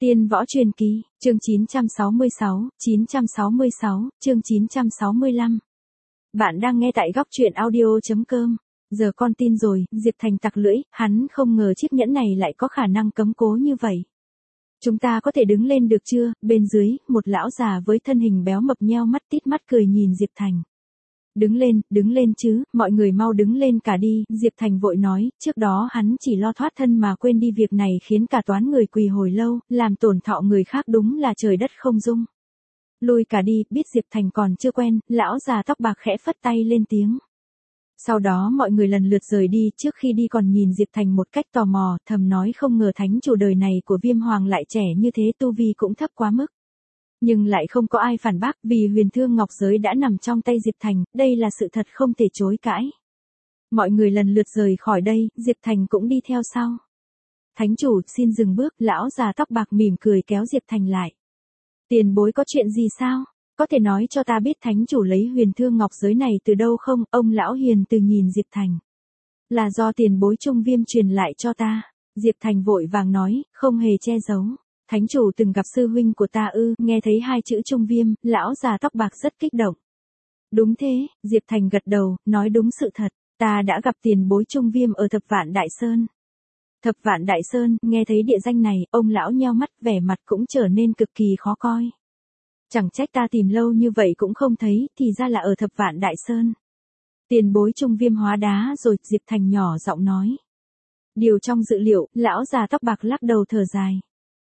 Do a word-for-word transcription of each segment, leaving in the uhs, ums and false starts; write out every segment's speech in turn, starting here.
Tiên võ truyền kỳ, chương chín trăm sáu mươi sáu, chín trăm sáu mươi sáu, chương chín trăm sáu mươi lăm. Bạn đang nghe tại góc truyện audio chấm com. Giờ con tin rồi, Diệp Thành tặc lưỡi, hắn không ngờ chiếc nhẫn này lại có khả năng cấm cố như vậy. Chúng ta có thể đứng lên được chưa? Bên dưới, một lão già với thân hình béo mập nheo mắt tít mắt cười nhìn Diệp Thành. Đứng lên, đứng lên chứ, mọi người mau đứng lên cả đi, Diệp Thành vội nói, trước đó hắn chỉ lo thoát thân mà quên đi việc này khiến cả toán người quỳ hồi lâu, làm tổn thọ người khác đúng là trời đất không dung. Lui cả đi, biết Diệp Thành còn chưa quen, lão già tóc bạc khẽ phất tay lên tiếng. Sau đó mọi người lần lượt rời đi, trước khi đi còn nhìn Diệp Thành một cách tò mò, thầm nói không ngờ thánh chủ đời này của Viêm Hoàng lại trẻ như thế, tu vi cũng thấp quá mức. Nhưng lại không có ai phản bác vì huyền thương ngọc giới đã nằm trong tay Diệp Thành, đây là sự thật không thể chối cãi. Mọi người lần lượt rời khỏi đây, Diệp Thành cũng đi theo sau. Thánh chủ xin dừng bước, lão già tóc bạc mỉm cười kéo Diệp Thành lại. Tiền bối có chuyện gì sao? Có thể nói cho ta biết thánh chủ lấy huyền thương ngọc giới này từ đâu không? Ông lão hiền từ nhìn Diệp Thành. Là do tiền bối Trung Viêm truyền lại cho ta. Diệp Thành vội vàng nói, không hề che giấu. Thánh chủ từng gặp sư huynh của ta ư? Nghe thấy hai chữ Trung Viêm, lão già tóc bạc rất kích động. Đúng thế, Diệp Thành gật đầu, nói đúng sự thật, ta đã gặp tiền bối Trung Viêm ở Thập Vạn Đại Sơn. Thập Vạn Đại Sơn, nghe thấy địa danh này, ông lão nheo mắt, vẻ mặt cũng trở nên cực kỳ khó coi. Chẳng trách ta tìm lâu như vậy cũng không thấy, thì ra là ở Thập Vạn Đại Sơn. Tiền bối Trung Viêm hóa đá rồi, Diệp Thành nhỏ giọng nói. Điều trong dự liệu, lão già tóc bạc lắc đầu thở dài.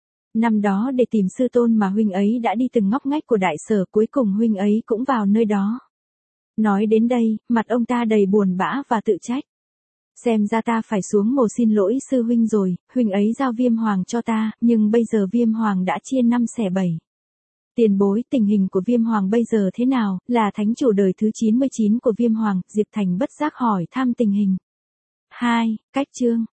Năm đó để tìm sư tôn mà huynh ấy đã đi từng ngóc ngách của đại sở, cuối cùng huynh ấy cũng vào nơi đó. Nói đến đây, mặt ông ta đầy buồn bã và tự trách. Xem ra ta phải xuống mồ xin lỗi sư huynh rồi, huynh ấy giao Viêm Hoàng cho ta, nhưng bây giờ Viêm Hoàng đã chia năm xẻ bảy. Tiền bối, tình hình của Viêm Hoàng bây giờ thế nào? Là thánh chủ đời thứ chín mươi chín của Viêm Hoàng, Diệp Thành bất giác hỏi thăm tình hình. Hai, cách chương.